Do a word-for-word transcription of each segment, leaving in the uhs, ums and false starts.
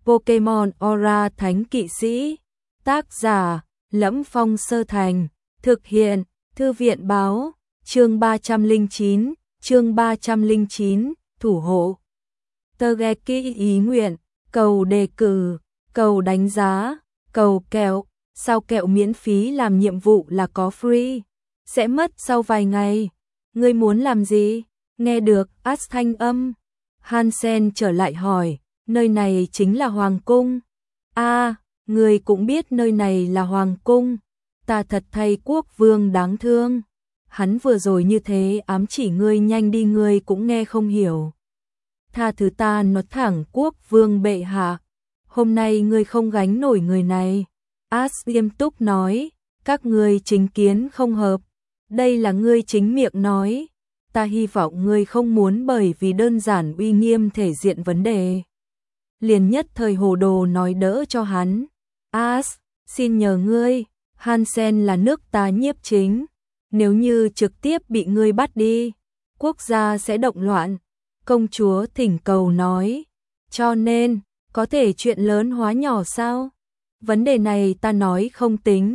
Pokemon Aura Thánh Kỵ Sĩ. Tác giả: Lẫm Phong Sơ Thành. Thực hiện: Thư viện báo. Chương ba trăm lẻ chín, chương ba trăm lẻ chín, thủ hộ. Togekiss ý nguyện, cầu đề cử, cầu đánh giá, cầu kẹo, sao kẹo miễn phí làm nhiệm vụ là có free, sẽ mất sau vài ngày. Ngươi muốn làm gì? Nghe được Ash thanh âm, Hansen trở lại hỏi, nơi này chính là Hoàng Cung. A, à, ngươi cũng biết nơi này là Hoàng Cung. Ta thật thay quốc vương đáng thương. Hắn vừa rồi như thế ám chỉ ngươi nhanh đi, ngươi cũng nghe không hiểu. Tha thứ ta, nói thẳng quốc vương bệ hạ. Hôm nay ngươi không gánh nổi người này. Ash nghiêm túc nói, các ngươi chính kiến không hợp. Đây là ngươi chính miệng nói. Ta hy vọng ngươi không muốn bởi vì đơn giản uy nghiêm thể diện vấn đề. Liền nhất thời hồ đồ nói đỡ cho hắn. Ash, xin nhờ ngươi, Hansen là nước ta nhiếp chính. Nếu như trực tiếp bị ngươi bắt đi, quốc gia sẽ động loạn. Công chúa thỉnh cầu nói. Cho nên, có thể chuyện lớn hóa nhỏ sao? Vấn đề này ta nói không tính.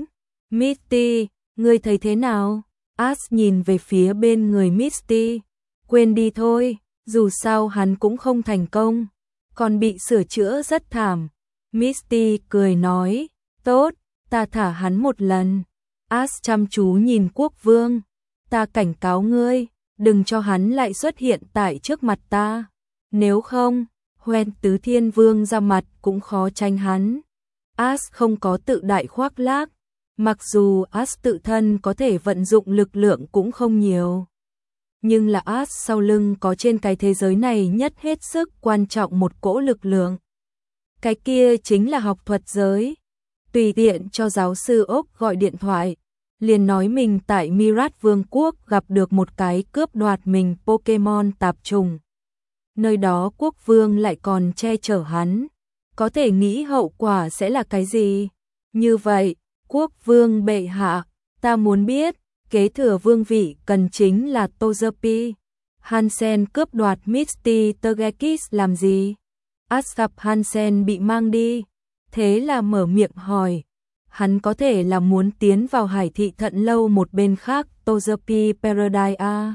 Misty, ngươi thấy thế nào? Ash nhìn về phía bên người Misty. Quên đi thôi, dù sao hắn cũng không thành công, còn bị sửa chữa rất thảm. Misty cười nói, tốt, ta thả hắn một lần. Ash chăm chú nhìn quốc vương. Ta cảnh cáo ngươi, đừng cho hắn lại xuất hiện tại trước mặt ta. Nếu không, Hoen Tứ Thiên Vương ra mặt cũng khó tránh hắn. Ash không có tự đại khoác lác. Mặc dù Ash tự thân có thể vận dụng lực lượng cũng không nhiều, nhưng là Ash sau lưng có trên cái thế giới này nhất hết sức quan trọng một cỗ lực lượng. Cái kia chính là học thuật giới. Tùy tiện cho giáo sư Ốc gọi điện thoại, liền nói mình tại Mirat Vương quốc gặp được một cái cướp đoạt mình Pokemon tạp trùng. Nơi đó quốc vương lại còn che chở hắn. Có thể nghĩ hậu quả sẽ là cái gì? Như vậy, quốc vương bệ hạ, ta muốn biết, kế thừa vương vị cần chính là Togepi. Hansen cướp đoạt Misty Togekiss làm gì? Ash gặp Hansen bị mang đi, thế là mở miệng hỏi. Hắn có thể là muốn tiến vào Hải Thị Thận Lâu một bên khác Togepi Paradise a.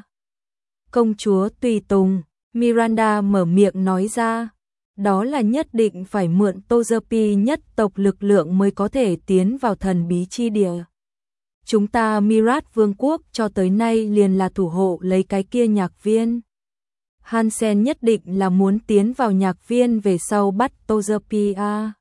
Công chúa tùy tùng, Miranda mở miệng nói ra. Đó là nhất định phải mượn Togepi nhất tộc lực lượng mới có thể tiến vào thần bí chi địa. Chúng ta Mirat Vương quốc cho tới nay liền là thủ hộ lấy cái kia nhạc viên. Hansen nhất định là muốn tiến vào nhạc viên về sau bắt Togepi a.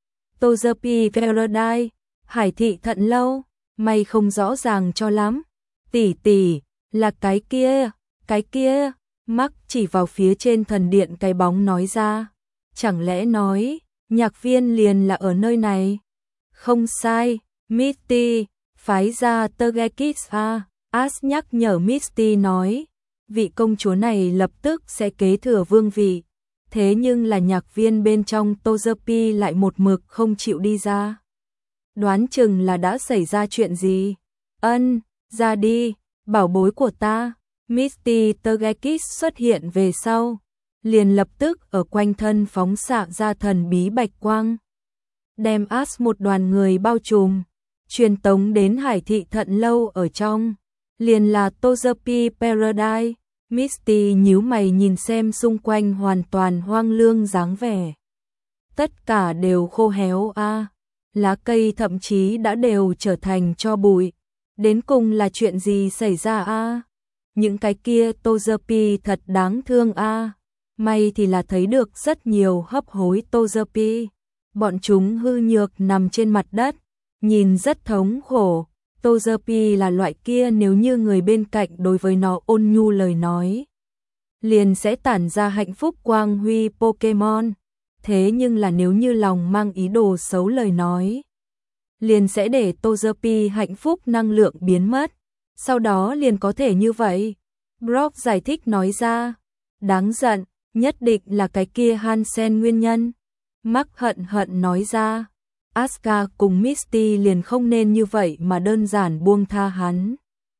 Togepi Paradise, Hải Thị Thận Lâu, mày không rõ ràng cho lắm. Tỷ tỷ, là cái kia, cái kia. Mark chỉ vào phía trên thần điện cái bóng nói ra. Chẳng lẽ nói, nhạc viên liền là ở nơi này? Không sai, Misty, phái ra Togekiss a. Ash nhắc nhở Misty nói, vị công chúa này lập tức sẽ kế thừa vương vị. Thế nhưng là nhạc viên bên trong Togepi lại một mực không chịu đi ra. Đoán chừng là đã xảy ra chuyện gì? Ân, ra đi, bảo bối của ta. Misty Togekiss xuất hiện về sau, liền lập tức ở quanh thân phóng xạ ra thần bí bạch quang, đem Ash một đoàn người bao trùm, truyền tống đến Hải Thị Thận Lâu ở trong, liền là Togepi Paradise. Misty nhíu mày nhìn xem xung quanh hoàn toàn hoang lương dáng vẻ. Tất cả đều khô héo a, à. Lá cây thậm chí đã đều trở thành tro bụi. Đến cùng là chuyện gì xảy ra a? À? Những cái kia Togepi thật đáng thương a. À. May thì là thấy được rất nhiều hấp hối Togepi. Bọn chúng hư nhược nằm trên mặt đất, nhìn rất thống khổ. Togepi là loại kia nếu như người bên cạnh đối với nó ôn nhu lời nói, liền sẽ tản ra hạnh phúc quang huy Pokemon. Thế nhưng là nếu như lòng mang ý đồ xấu lời nói, liền sẽ để Togepi hạnh phúc năng lượng biến mất. Sau đó liền có thể như vậy. Brock giải thích nói ra. Đáng giận, nhất định là cái kia Hansen nguyên nhân. Mark hận hận nói ra. Asuka cùng Misty liền không nên như vậy mà đơn giản buông tha hắn.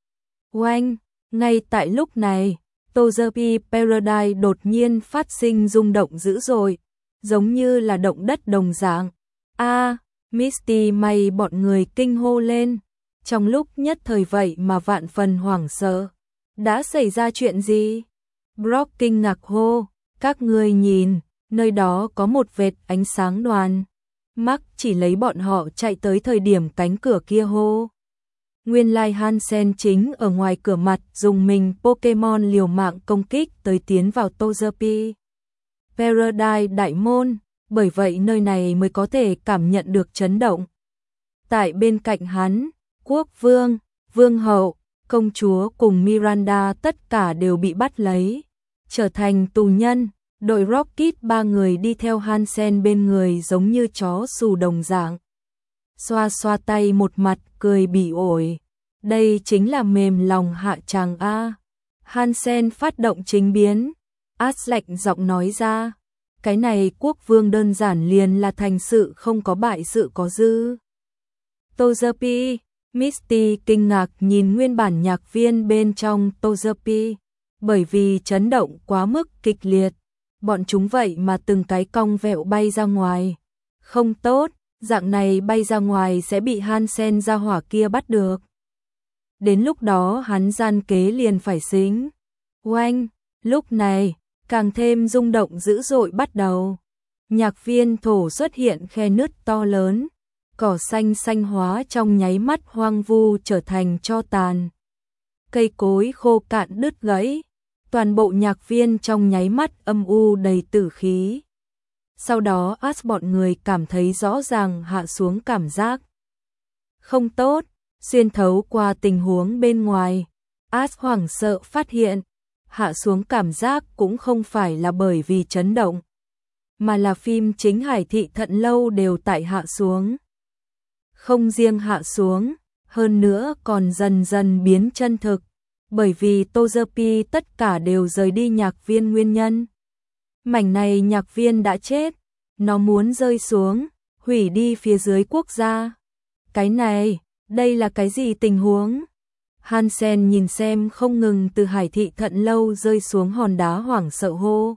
Oanh, ngay tại lúc này, Togepi Paradise đột nhiên phát sinh rung động dữ dội. giống như là động đất đồng dạng. A, Misty may bọn người kinh hô lên. Trong lúc nhất thời vậy mà vạn phần hoảng sợ. Đã xảy ra chuyện gì? Brock kinh ngạc hô, các ngươi nhìn, nơi đó có một vệt ánh sáng đoàn. Mark chỉ lấy bọn họ chạy tới thời điểm cánh cửa kia hô. Nguyên lai Hansen chính ở ngoài cửa mặt dùng mình Pokemon liều mạng công kích tới tiến vào Togepi Paradise đại môn, bởi vậy nơi này mới có thể cảm nhận được chấn động. Tại bên cạnh hắn, quốc vương, vương hậu, công chúa cùng Miranda tất cả đều bị bắt lấy, trở thành tù nhân. Đội Rocket ba người đi theo Hansen bên người giống như chó xù đồng dạng. Xoa xoa tay một mặt cười bỉ ổi. Đây chính là mềm lòng hạ tràng A. Hansen phát động chính biến. Ash lạnh giọng nói ra. Cái này quốc vương đơn giản liền là thành sự không có bại sự có dư. Togepi, Misty kinh ngạc nhìn nguyên bản nhạc viên bên trong Togepi. Bởi vì chấn động quá mức kịch liệt. Bọn chúng vậy mà từng cái cong vẹo bay ra ngoài. Không tốt, dạng này bay ra ngoài sẽ bị Hansen ra hỏa kia bắt được. Đến lúc đó hắn gian kế liền phải xính. Oanh, lúc này, càng thêm rung động dữ dội bắt đầu. Nhạc viên thổ xuất hiện khe nứt to lớn. Cỏ xanh xanh hóa trong nháy mắt hoang vu trở thành tro tàn. Cây cối khô cạn đứt gãy. Toàn bộ nhạc viên trong nháy mắt âm u đầy tử khí. Sau đó Ash bọn người cảm thấy rõ ràng hạ xuống cảm giác không tốt, xuyên thấu qua tình huống bên ngoài. Ash hoảng sợ phát hiện, hạ xuống cảm giác cũng không phải là bởi vì chấn động, mà là phim chính Hải Thị Thận Lâu đều tại hạ xuống. Không riêng hạ xuống, hơn nữa còn dần dần biến chân thực. Bởi vì Togepi tất cả đều rời đi nhạc viên nguyên nhân. Mảnh này nhạc viên đã chết, nó muốn rơi xuống, hủy đi phía dưới quốc gia. Cái này, đây là cái gì tình huống? Hansen nhìn xem không ngừng từ Hải Thị Thận Lâu rơi xuống hòn đá hoảng sợ hô.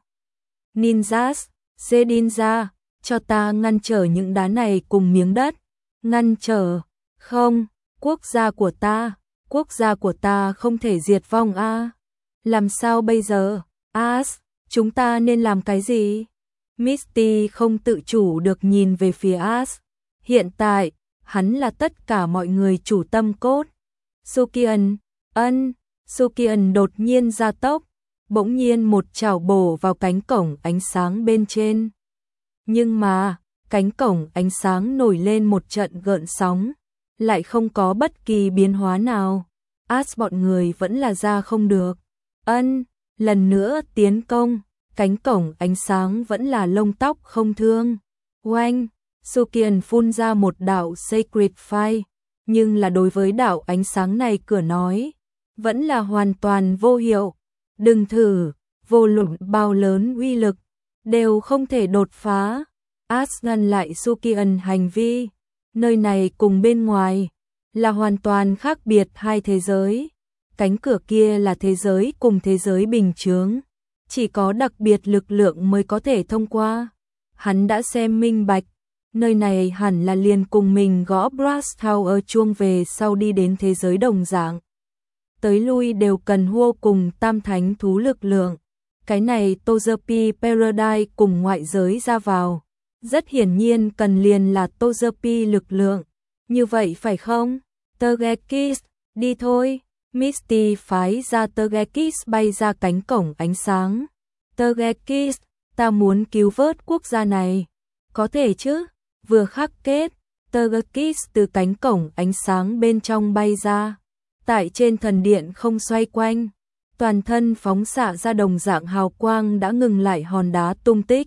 Ninjas, Shedinja, cho ta ngăn trở những đá này cùng miếng đất. Ngăn trở, không, quốc gia của ta. Quốc gia của ta không thể diệt vong a. À? Làm sao bây giờ? Ash, chúng ta nên làm cái gì? Misty không tự chủ được nhìn về phía Ash. Hiện tại, hắn là tất cả mọi người chủ tâm cốt. Sukian, ân, Sukian đột nhiên ra tốc, bỗng nhiên một chảo bổ vào cánh cổng ánh sáng bên trên. Nhưng mà, cánh cổng ánh sáng nổi lên một trận gợn sóng. Lại không có bất kỳ biến hóa nào. Ash bọn người vẫn là ra không được. Ân, lần nữa tiến công, cánh cổng ánh sáng vẫn là lông tóc không thương. Oanh, Sukian phun ra một đạo Sacred Fire, nhưng là đối với đạo ánh sáng này cửa nói, vẫn là hoàn toàn vô hiệu. Đừng thử, vô luận bao lớn uy lực, đều không thể đột phá. Ash ngăn lại Sukian hành vi. Nơi này cùng bên ngoài là hoàn toàn khác biệt hai thế giới. Cánh cửa kia là thế giới cùng thế giới bình chướng, chỉ có đặc biệt lực lượng mới có thể thông qua. Hắn đã xem minh bạch, nơi này hẳn là liền cùng mình gõ Brass Tower chuông về sau đi đến thế giới đồng dạng. Tới lui đều cần hô cùng tam thánh thú lực lượng. Cái này Togepi Paradise cùng ngoại giới ra vào. Rất hiển nhiên cần liền là Togepi lực lượng. Như vậy phải không? Togekiss, đi thôi. Misty phái ra Togekiss bay ra cánh cổng ánh sáng. Togekiss, ta muốn cứu vớt quốc gia này. Có thể chứ? Vừa khắc kết, Togekiss từ cánh cổng ánh sáng bên trong bay ra. Tại trên thần điện không xoay quanh. Toàn thân phóng xạ ra đồng dạng hào quang đã ngừng lại hòn đá tung tích.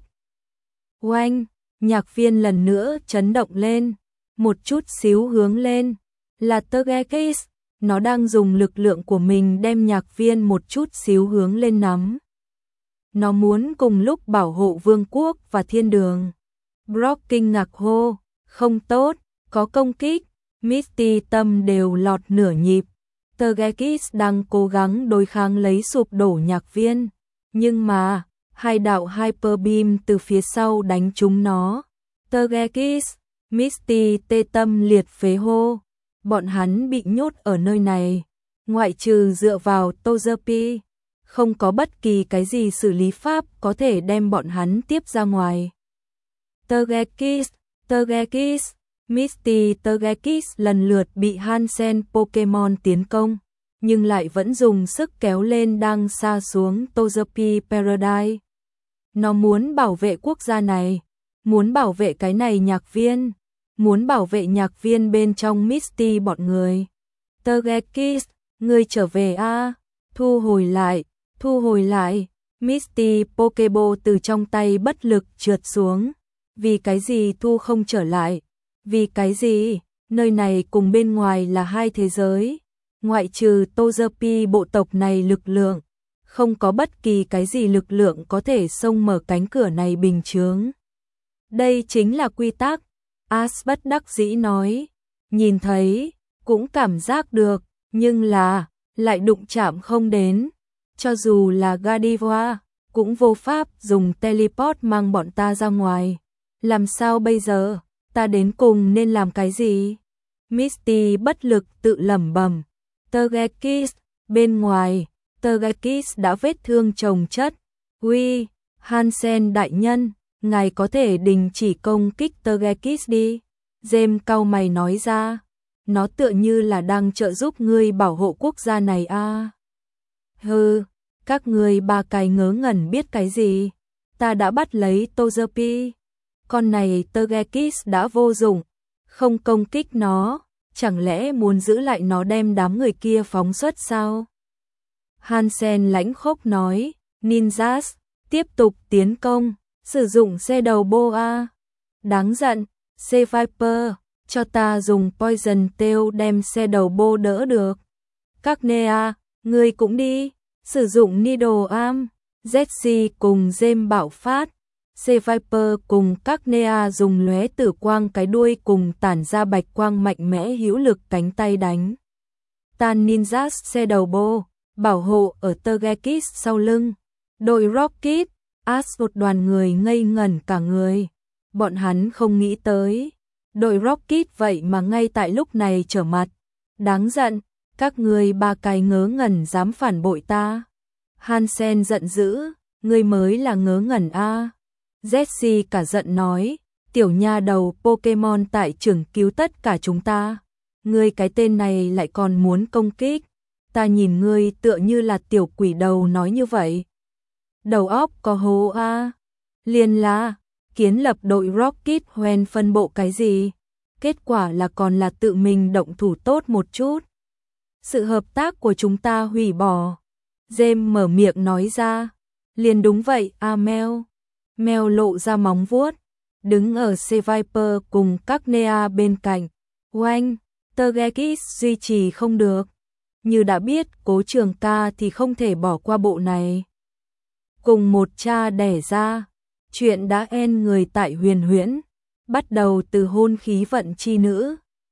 Oanh! Nhạc viên lần nữa chấn động lên, một chút xíu hướng lên, là Togekiss, nó đang dùng lực lượng của mình đem nhạc viên một chút xíu hướng lên nắm. Nó muốn cùng lúc bảo hộ vương quốc và thiên đường. Brock kinh ngạc hô, không tốt, có công kích, Misty tâm đều lọt nửa nhịp. Togekiss đang cố gắng đối kháng lấy sụp đổ nhạc viên, nhưng mà, hai đạo Hyper Beam từ phía sau đánh trúng nó. Togekiss, Misty tê tâm liệt phế hô. Bọn hắn bị nhốt ở nơi này, ngoại trừ dựa vào Togepi, không có bất kỳ cái gì xử lý pháp có thể đem bọn hắn tiếp ra ngoài. Togekiss, Togekiss, Misty Togekiss lần lượt bị Hansen Pokemon tiến công, nhưng lại vẫn dùng sức kéo lên đang xa xuống Togepi Paradise. Nó muốn bảo vệ quốc gia này, muốn bảo vệ cái này nhạc viên, muốn bảo vệ nhạc viên bên trong Misty bọn người. Togekiss, ngươi trở về a, thu hồi lại, thu hồi lại. Misty Pokeball từ trong tay bất lực trượt xuống. Vì cái gì thu không trở lại? Vì cái gì? Nơi này cùng bên ngoài là hai thế giới. Ngoại trừ Togepi bộ tộc này lực lượng, không có bất kỳ cái gì lực lượng có thể xông mở cánh cửa này bình chướng. Đây chính là quy tắc. Ash bất đắc dĩ nói. Nhìn thấy, cũng cảm giác được, nhưng là, lại đụng chạm không đến. Cho dù là Gardevoir, cũng vô pháp dùng teleport mang bọn ta ra ngoài. Làm sao bây giờ? Ta đến cùng nên làm cái gì? Misty bất lực tự lẩm bẩm. Togekiss, bên ngoài, Togekiss đã vết thương chồng chất. Uy, Hansen đại nhân, ngài có thể đình chỉ công kích Togekiss đi. James cau mày nói ra. Nó tựa như là đang trợ giúp ngươi bảo hộ quốc gia này a. À. Hừ, các ngươi ba cái ngớ ngẩn biết cái gì? Ta đã bắt lấy Togepi. Con này Togekiss đã vô dụng, không công kích nó, chẳng lẽ muốn giữ lại nó đem đám người kia phóng xuất sao? Hansen lãnh khốc nói, Ninjas, tiếp tục tiến công, sử dụng xe đầu boa. Đáng giận, C-Viper, cho ta dùng Poison Tail đem xe đầu bô đỡ được. Cagneya, ngươi cũng đi, sử dụng Needle Arm. Jessie cùng James bạo phát. C-Viper cùng Cagneya dùng lóe tử quang cái đuôi cùng tản ra bạch quang mạnh mẽ hữu lực cánh tay đánh. Tan Ninjas xe đầu bô, bảo hộ ở Togekiss sau lưng. Đội Rocket, Ash một đoàn người ngây ngẩn cả người. Bọn hắn không nghĩ tới. Đội Rocket vậy mà ngay tại lúc này trở mặt. Đáng giận, các người ba cái ngớ ngẩn dám phản bội ta. Hansen giận dữ, ngươi mới là ngớ ngẩn a. Jessie cả giận nói, tiểu nha đầu Pokemon tại trường cứu tất cả chúng ta. Ngươi cái tên này lại còn muốn công kích. Ta nhìn ngươi tựa như là tiểu quỷ đầu nói như vậy. Đầu óc có hố a. Liền là, kiến lập đội Rocket hoen phân bộ cái gì? Kết quả là còn là tự mình động thủ tốt một chút. Sự hợp tác của chúng ta hủy bỏ. James mở miệng nói ra. Liền đúng vậy, a Mel. Mel lộ ra móng vuốt, đứng ở C-Viper cùng Cagneya bên cạnh. Oanh, Togekiss duy trì không được. Như đã biết Cố Trường Ca thì không thể bỏ qua bộ này. Cùng một cha đẻ ra, chuyện đã end người tại Huyền Huyễn, bắt đầu từ hôn khí vận chi nữ.